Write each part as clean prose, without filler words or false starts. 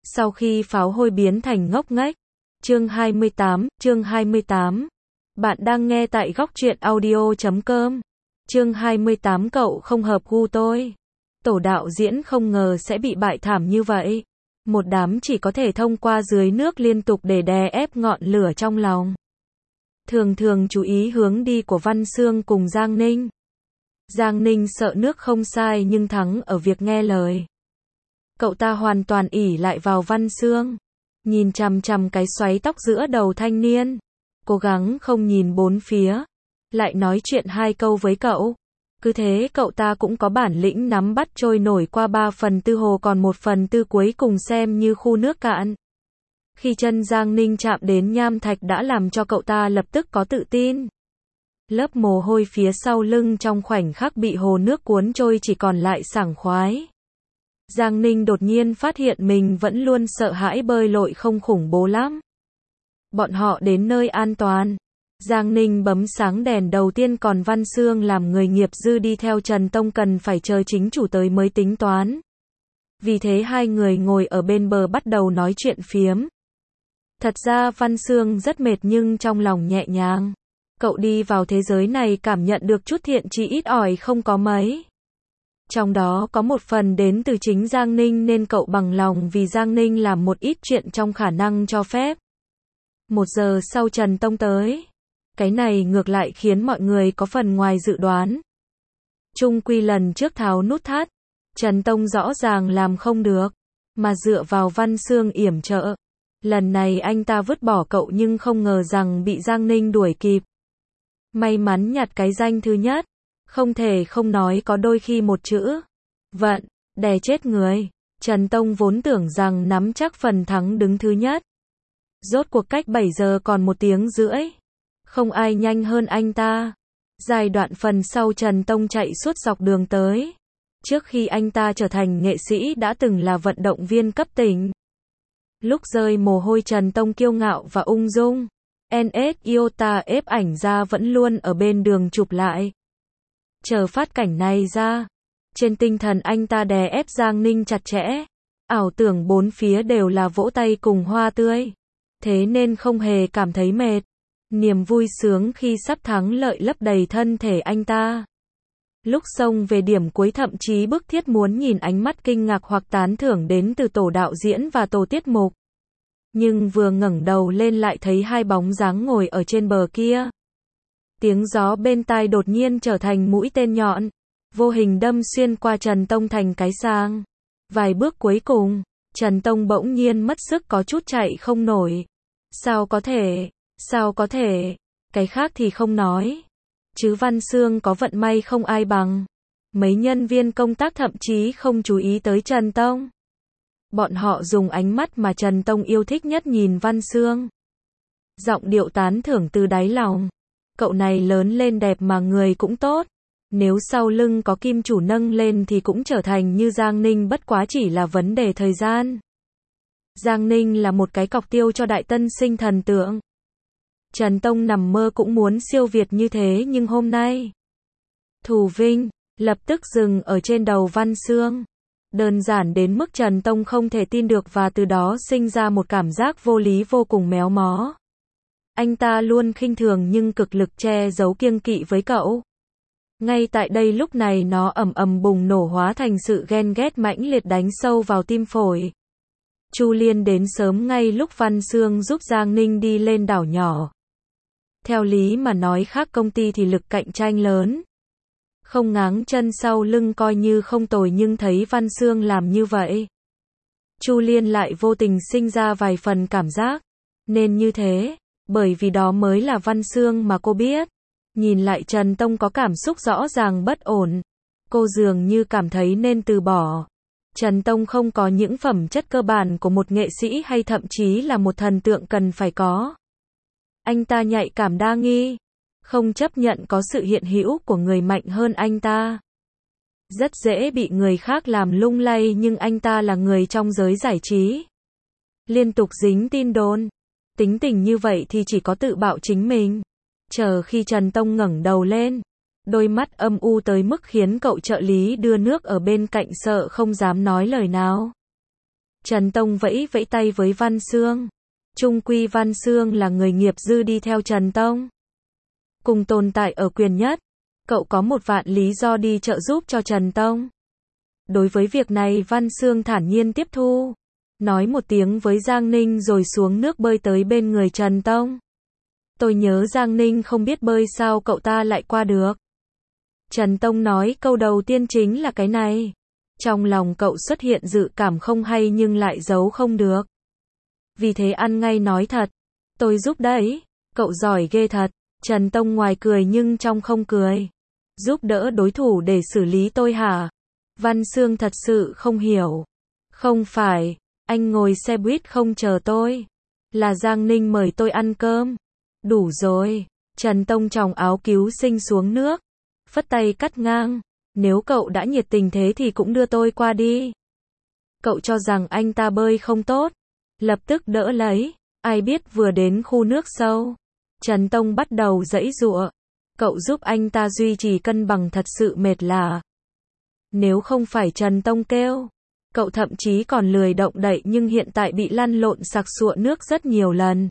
Sau khi pháo hôi biến thành ngốc nghếch. Chương 28. Bạn đang nghe tại góc truyện audio.com. Chương 28 cậu không hợp gu tôi. Tổ đạo diễn không ngờ sẽ bị bại thảm như vậy. Một đám chỉ có thể thông qua dưới nước liên tục để đè ép ngọn lửa trong lòng. Thường chú ý hướng đi của Văn Xương cùng Giang Ninh. Giang Ninh sợ nước không sai nhưng thắng ở việc nghe lời. Cậu ta hoàn toàn ỷ lại vào Văn Xương, nhìn chằm chằm cái xoáy tóc giữa đầu thanh niên, cố gắng không nhìn bốn phía, lại nói chuyện hai câu với cậu. Cứ thế cậu ta cũng có bản lĩnh nắm bắt trôi nổi qua 3/4 hồ, còn 1/4 cuối cùng xem như khu nước cạn. Khi chân Giang Ninh chạm đến nham thạch đã làm cho cậu ta lập tức có tự tin. Lớp mồ hôi phía sau lưng trong khoảnh khắc bị hồ nước cuốn trôi chỉ còn lại sảng khoái. Giang Ninh đột nhiên phát hiện mình vẫn luôn sợ hãi bơi lội không khủng bố lắm. Bọn họ đến nơi an toàn. Giang Ninh bấm sáng đèn đầu tiên, còn Văn Xương làm người nghiệp dư đi theo Trần Tông cần phải chờ chính chủ tới mới tính toán. Vì thế hai người ngồi ở bên bờ bắt đầu nói chuyện phiếm. Thật ra Văn Xương rất mệt nhưng trong lòng nhẹ nhàng. Cậu đi vào thế giới này cảm nhận được chút thiện chí ít ỏi không có mấy. Trong đó có một phần đến từ chính Giang Ninh nên cậu bằng lòng vì Giang Ninh làm một ít chuyện trong khả năng cho phép. 1 giờ sau Trần Tông tới. Cái này ngược lại khiến mọi người có phần ngoài dự đoán. Chung quy lần trước tháo nút thắt, Trần Tông rõ ràng làm không được, mà dựa vào Văn Xương yểm trợ. Lần này anh ta vứt bỏ cậu nhưng không ngờ rằng bị Giang Ninh đuổi kịp. May mắn nhặt cái danh thứ nhất. Không thể không nói có đôi khi một chữ vận đè chết người. Trần Tông vốn tưởng rằng nắm chắc phần thắng đứng thứ nhất. Rốt cuộc cách 7 giờ còn 1 tiếng rưỡi. Không ai nhanh hơn anh ta. Giai đoạn phần sau Trần Tông chạy suốt dọc đường tới. Trước khi anh ta trở thành nghệ sĩ đã từng là vận động viên cấp tỉnh. Lúc rơi mồ hôi Trần Tông kiêu ngạo và ung dung. NS Iota ép ảnh ra vẫn luôn ở bên đường chụp lại. Chờ phát cảnh này ra, trên tinh thần anh ta đè ép Giang Ninh chặt chẽ, ảo tưởng bốn phía đều là vỗ tay cùng hoa tươi, thế nên không hề cảm thấy mệt. Niềm vui sướng khi sắp thắng lợi lấp đầy thân thể anh ta. Lúc xông về điểm cuối thậm chí bức thiết muốn nhìn ánh mắt kinh ngạc hoặc tán thưởng đến từ tổ đạo diễn và tổ tiết mục. Nhưng vừa ngẩng đầu lên lại thấy hai bóng dáng ngồi ở trên bờ kia. Tiếng gió bên tai đột nhiên trở thành mũi tên nhọn, vô hình đâm xuyên qua Trần Tông thành cái sang. Vài bước cuối cùng, Trần Tông bỗng nhiên mất sức có chút chạy không nổi. Sao có thể, cái khác thì không nói. Chứ Văn Xương có vận may không ai bằng. Mấy nhân viên công tác thậm chí không chú ý tới Trần Tông. Bọn họ dùng ánh mắt mà Trần Tông yêu thích nhất nhìn Văn Xương. Giọng điệu tán thưởng từ đáy lòng. Cậu này lớn lên đẹp mà người cũng tốt. Nếu sau lưng có kim chủ nâng lên thì cũng trở thành như Giang Ninh, bất quá chỉ là vấn đề thời gian. Giang Ninh là một cái cọc tiêu cho đại tân sinh thần tượng. Trần Tông nằm mơ cũng muốn siêu việt như thế nhưng hôm nay, thù vinh, lập tức dừng ở trên đầu Văn Xương. Đơn giản đến mức Trần Tông không thể tin được và từ đó sinh ra một cảm giác vô lý vô cùng méo mó. Anh ta luôn khinh thường nhưng cực lực che giấu kiêng kỵ với cậu. Ngay tại đây lúc này nó ầm ầm bùng nổ hóa thành sự ghen ghét mãnh liệt đánh sâu vào tim phổi. Chu Liên đến sớm ngay lúc Văn Xương giúp Giang Ninh đi lên đảo nhỏ. Theo lý mà nói khác công ty thì lực cạnh tranh lớn. Không ngáng chân sau lưng coi như không tồi nhưng thấy Văn Xương làm như vậy. Chu Liên lại vô tình sinh ra vài phần cảm giác. Nên như thế, bởi vì đó mới là Văn Xương mà cô biết. Nhìn lại Trần Tông có cảm xúc rõ ràng bất ổn. Cô dường như cảm thấy nên từ bỏ. Trần Tông không có những phẩm chất cơ bản của một nghệ sĩ hay thậm chí là một thần tượng cần phải có. Anh ta nhạy cảm đa nghi. Không chấp nhận có sự hiện hữu của người mạnh hơn anh ta. Rất dễ bị người khác làm lung lay nhưng anh ta là người trong giới giải trí. Liên tục dính tin đồn. Tính tình như vậy thì chỉ có tự bạo chính mình. Chờ khi Trần Tông ngẩng đầu lên, đôi mắt âm u tới mức khiến cậu trợ lý đưa nước ở bên cạnh sợ không dám nói lời nào. Trần Tông vẫy vẫy tay với Văn Xương. Chung quy Văn Xương là người nghiệp dư đi theo Trần Tông. Cùng tồn tại ở quyền nhất. Cậu có 1.000.000 lý do đi trợ giúp cho Trần Tông. Đối với việc này Văn Xương thản nhiên tiếp thu. Nói một tiếng với Giang Ninh rồi xuống nước bơi tới bên người Trần Tông. Tôi nhớ Giang Ninh không biết bơi sao cậu ta lại qua được. Trần Tông nói câu đầu tiên chính là cái này. Trong lòng cậu xuất hiện dự cảm không hay nhưng lại giấu không được. Vì thế ăn ngay nói thật. Tôi giúp đấy. Cậu giỏi ghê thật. Trần Tông ngoài cười nhưng trong không cười. Giúp đỡ đối thủ để xử lý tôi hả? Văn Xương thật sự không hiểu. Không phải, anh ngồi xe buýt không chờ tôi. Là Giang Ninh mời tôi ăn cơm. Đủ rồi. Trần Tông tròng áo cứu sinh xuống nước. Phất tay cắt ngang. Nếu cậu đã nhiệt tình thế thì cũng đưa tôi qua đi. Cậu cho rằng anh ta bơi không tốt. Lập tức đỡ lấy. Ai biết vừa đến khu nước sâu. Trần Tông bắt đầu giãy giụa. Cậu giúp anh ta duy trì cân bằng thật sự mệt lả. Nếu không phải Trần Tông kêu, cậu thậm chí còn lười động đậy nhưng hiện tại bị lăn lộn sặc sụa nước rất nhiều lần.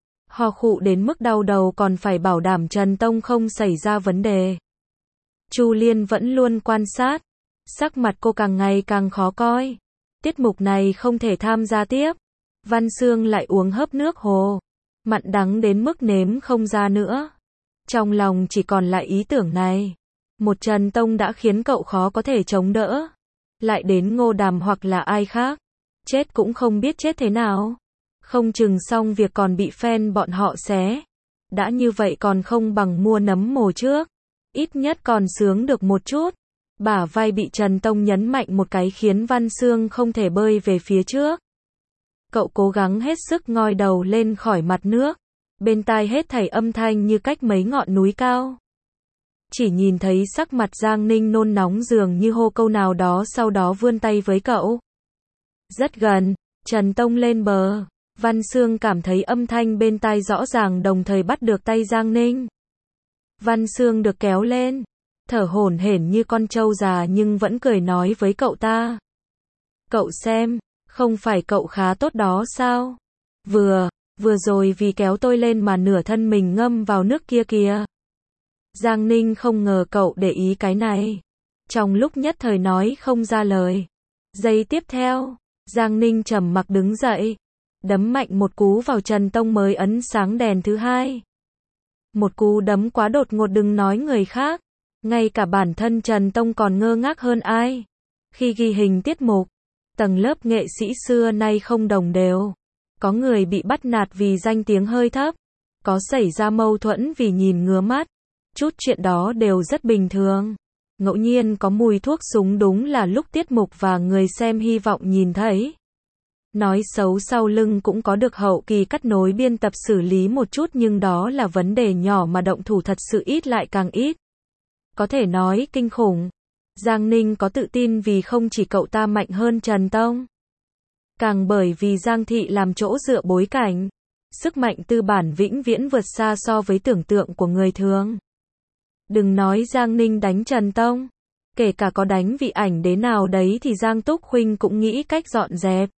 Ho khụ đến mức đau đầu còn phải bảo đảm Trần Tông không xảy ra vấn đề. Chu Liên vẫn luôn quan sát. Sắc mặt cô càng ngày càng khó coi. Tiết mục này không thể tham gia tiếp. Văn Xương lại uống hớp nước hồ. Mặn đắng đến mức nếm không ra nữa. Trong lòng chỉ còn lại ý tưởng này. Một Trần Tông đã khiến cậu khó có thể chống đỡ. Lại đến Ngô Đàm hoặc là ai khác. Chết cũng không biết chết thế nào. Không chừng xong việc còn bị fan bọn họ xé. Đã như vậy còn không bằng mua nấm mồ trước. Ít nhất còn sướng được một chút. Bả vai bị Trần Tông nhấn mạnh một cái khiến Văn Xương không thể bơi về phía trước. Cậu cố gắng hết sức ngoi đầu lên khỏi mặt nước. Bên tai hết thảy âm thanh như cách mấy ngọn núi cao. Chỉ nhìn thấy sắc mặt Giang Ninh nôn nóng dường như hô câu nào đó sau đó vươn tay với cậu. Rất gần, Trần Tông lên bờ. Văn Xương cảm thấy âm thanh bên tai rõ ràng đồng thời bắt được tay Giang Ninh. Văn Xương được kéo lên. Thở hổn hển như con trâu già nhưng vẫn cười nói với cậu ta. Cậu xem, không phải cậu khá tốt đó sao? Vừa rồi vì kéo tôi lên mà nửa thân mình ngâm vào nước kia kìa. Giang Ninh không ngờ cậu để ý cái này. Trong lúc nhất thời nói không ra lời. Giây tiếp theo, Giang Ninh trầm mặc đứng dậy. Đấm mạnh một cú vào Trần Tông mới ấn sáng đèn thứ hai. Một cú đấm quá đột ngột đừng nói người khác. Ngay cả bản thân Trần Tông còn ngơ ngác hơn ai. Khi ghi hình tiết mục, tầng lớp nghệ sĩ xưa nay không đồng đều. Có người bị bắt nạt vì danh tiếng hơi thấp. Có xảy ra mâu thuẫn vì nhìn ngứa mắt. Chút chuyện đó đều rất bình thường. Ngẫu nhiên có mùi thuốc súng đúng là lúc tiết mục và người xem hy vọng nhìn thấy. Nói xấu sau lưng cũng có được hậu kỳ cắt nối biên tập xử lý một chút nhưng đó là vấn đề nhỏ mà động thủ thật sự ít lại càng ít. Có thể nói kinh khủng. Giang Ninh có tự tin vì không chỉ cậu ta mạnh hơn Trần Tông. Càng bởi vì Giang Thị làm chỗ dựa bối cảnh. Sức mạnh tư bản vĩnh viễn vượt xa so với tưởng tượng của người thường. Đừng nói Giang Ninh đánh Trần Tông. Kể cả có đánh vị ảnh đế nào đấy thì Giang Túc Khuynh cũng nghĩ cách dọn dẹp.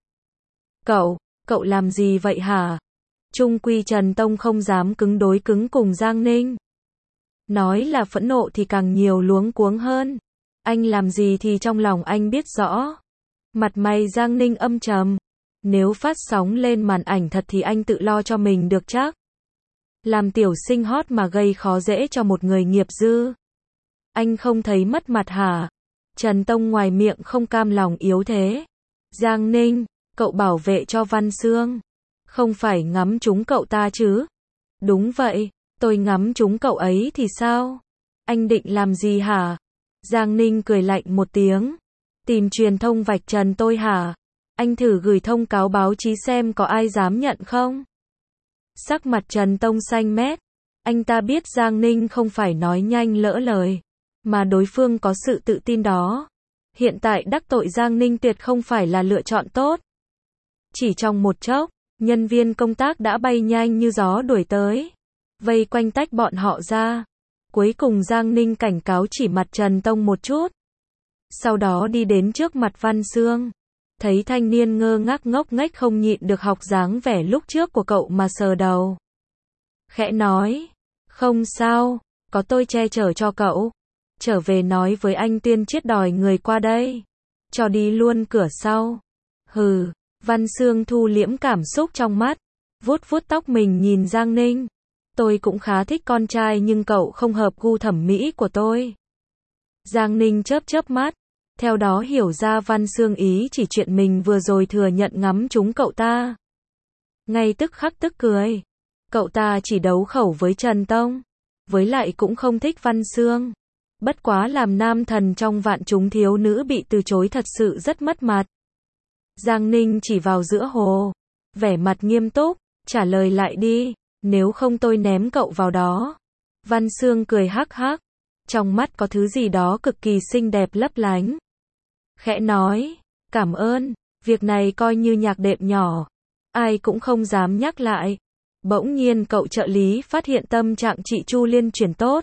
Cậu làm gì vậy hả? Chung quy Trần Tông không dám cứng đối cứng cùng Giang Ninh. Nói là phẫn nộ thì càng nhiều luống cuống hơn. Anh làm gì thì trong lòng anh biết rõ. Mặt mày Giang Ninh âm trầm. Nếu phát sóng lên màn ảnh thật thì anh tự lo cho mình được chắc. Làm tiểu sinh hot mà gây khó dễ cho một người nghiệp dư. Anh không thấy mất mặt hả? Trần Tông ngoài miệng không cam lòng yếu thế. Giang Ninh, cậu bảo vệ cho Văn Xương. Không phải ngắm trúng cậu ta chứ? Đúng vậy, tôi ngắm trúng cậu ấy thì sao? Anh định làm gì hả? Giang Ninh cười lạnh một tiếng. Tìm truyền thông vạch trần tôi hả? Anh thử gửi thông cáo báo chí xem có ai dám nhận không? Sắc mặt Trần Tông xanh mét. Anh ta biết Giang Ninh không phải nói nhanh lỡ lời. Mà đối phương có sự tự tin đó. Hiện tại đắc tội Giang Ninh tuyệt không phải là lựa chọn tốt. Chỉ trong một chốc, nhân viên công tác đã bay nhanh như gió đuổi tới. Vây quanh tách bọn họ ra. Cuối cùng Giang Ninh cảnh cáo chỉ mặt Trần Tông một chút. Sau đó đi đến trước mặt Văn Xương. Thấy thanh niên ngơ ngác ngốc nghếch không nhịn được học dáng vẻ lúc trước của cậu mà sờ đầu. Khẽ nói, không sao, có tôi che chở cho cậu. Trở về nói với anh Tiên Triết đòi người qua đây. Cho đi luôn cửa sau. Hừ, Văn Xương thu liễm cảm xúc trong mắt. Vuốt vuốt tóc mình nhìn Giang Ninh. Tôi cũng khá thích con trai nhưng cậu không hợp gu thẩm mỹ của tôi. Giang Ninh chớp chớp mắt. Theo đó hiểu ra Văn Xương ý chỉ chuyện mình vừa rồi thừa nhận ngắm trúng cậu ta. Ngay tức khắc tức cười. Cậu ta chỉ đấu khẩu với Trần Tông. Với lại cũng không thích Văn Xương. Bất quá làm nam thần trong vạn chúng thiếu nữ bị từ chối thật sự rất mất mặt. Giang Ninh chỉ vào giữa hồ. Vẻ mặt nghiêm túc, trả lời lại đi. Nếu không tôi ném cậu vào đó. Văn Xương cười hắc hắc. Trong mắt có thứ gì đó cực kỳ xinh đẹp lấp lánh. Khẽ nói, cảm ơn, việc này coi như nhạc đệm nhỏ. Ai cũng không dám nhắc lại. Bỗng nhiên cậu trợ lý phát hiện tâm trạng chị Chu Liên chuyển tốt.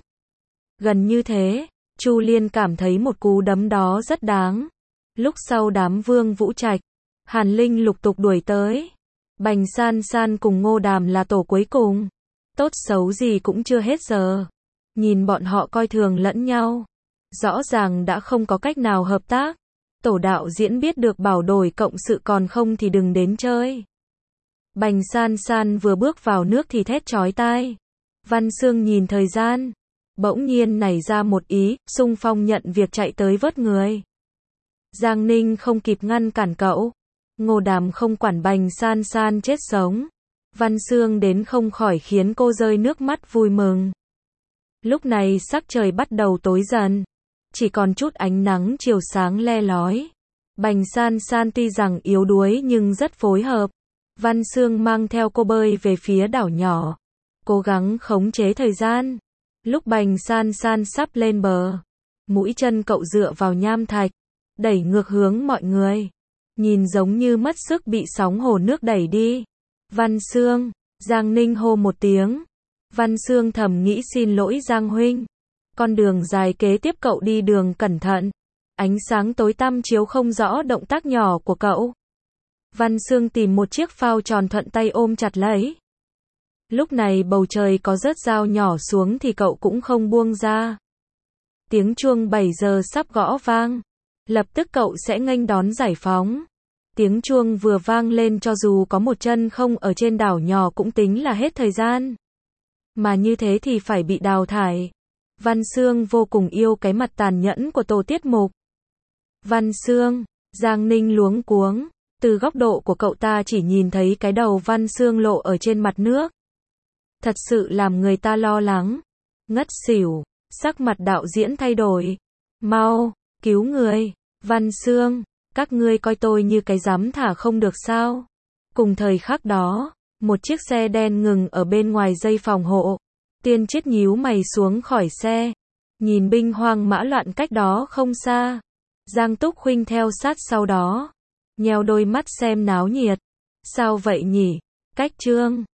Gần như thế, Chu Liên cảm thấy một cú đấm đó rất đáng. Lúc sau đám Vương Vũ Trạch, Hàn Linh lục tục đuổi tới. Bành San San cùng Ngô Đàm là tổ cuối cùng. Tốt xấu gì cũng chưa hết giờ. Nhìn bọn họ coi thường lẫn nhau. Rõ ràng đã không có cách nào hợp tác. Tổ đạo diễn biết được bảo đổi cộng sự còn không thì đừng đến chơi. Bành San San vừa bước vào nước thì thét chói tai. Văn Xương nhìn thời gian. Bỗng nhiên nảy ra một ý, xung phong nhận việc chạy tới vớt người. Giang Ninh không kịp ngăn cản cậu. Ngô Đàm không quản Bành San San chết sống. Văn Xương đến không khỏi khiến cô rơi nước mắt vui mừng. Lúc này sắc trời bắt đầu tối dần. Chỉ còn chút ánh nắng chiều sáng le lói. Bành San San tuy rằng yếu đuối nhưng rất phối hợp. Văn Xương mang theo cô bơi về phía đảo nhỏ. Cố gắng khống chế thời gian. Lúc Bành San San sắp lên bờ. Mũi chân cậu dựa vào nham thạch. Đẩy ngược hướng mọi người. Nhìn giống như mất sức bị sóng hồ nước đẩy đi. Văn Xương, Giang Ninh hô một tiếng. Văn Xương thầm nghĩ xin lỗi Giang huynh. Con đường dài kế tiếp cậu đi đường cẩn thận. Ánh sáng tối tăm chiếu không rõ động tác nhỏ của cậu. Văn Xương tìm một chiếc phao tròn thuận tay ôm chặt lấy. Lúc này bầu trời có rớt dao nhỏ xuống thì cậu cũng không buông ra. Tiếng chuông 7 giờ sắp gõ vang. Lập tức cậu sẽ nghênh đón giải phóng. Tiếng chuông vừa vang lên cho dù có một chân không ở trên đảo nhỏ cũng tính là hết thời gian. Mà như thế thì phải bị đào thải. Văn Xương vô cùng yêu cái mặt tàn nhẫn của tổ tiết mục. Văn Xương, Giang Ninh luống cuống. Từ góc độ của cậu ta chỉ nhìn thấy cái đầu Văn Xương lộ ở trên mặt nước. Thật sự làm người ta lo lắng. Ngất xỉu, sắc mặt đạo diễn thay đổi. Mau, cứu người. Văn Xương, các ngươi coi tôi như cái dám thả không được sao? Cùng thời khắc đó, một chiếc xe đen ngừng ở bên ngoài dây phòng hộ. Tiên Triết nhíu mày xuống khỏi xe. Nhìn binh hoang mã loạn cách đó không xa. Giang Túc Khuynh theo sát sau đó. Nheo đôi mắt xem náo nhiệt. Sao vậy nhỉ? Cách chương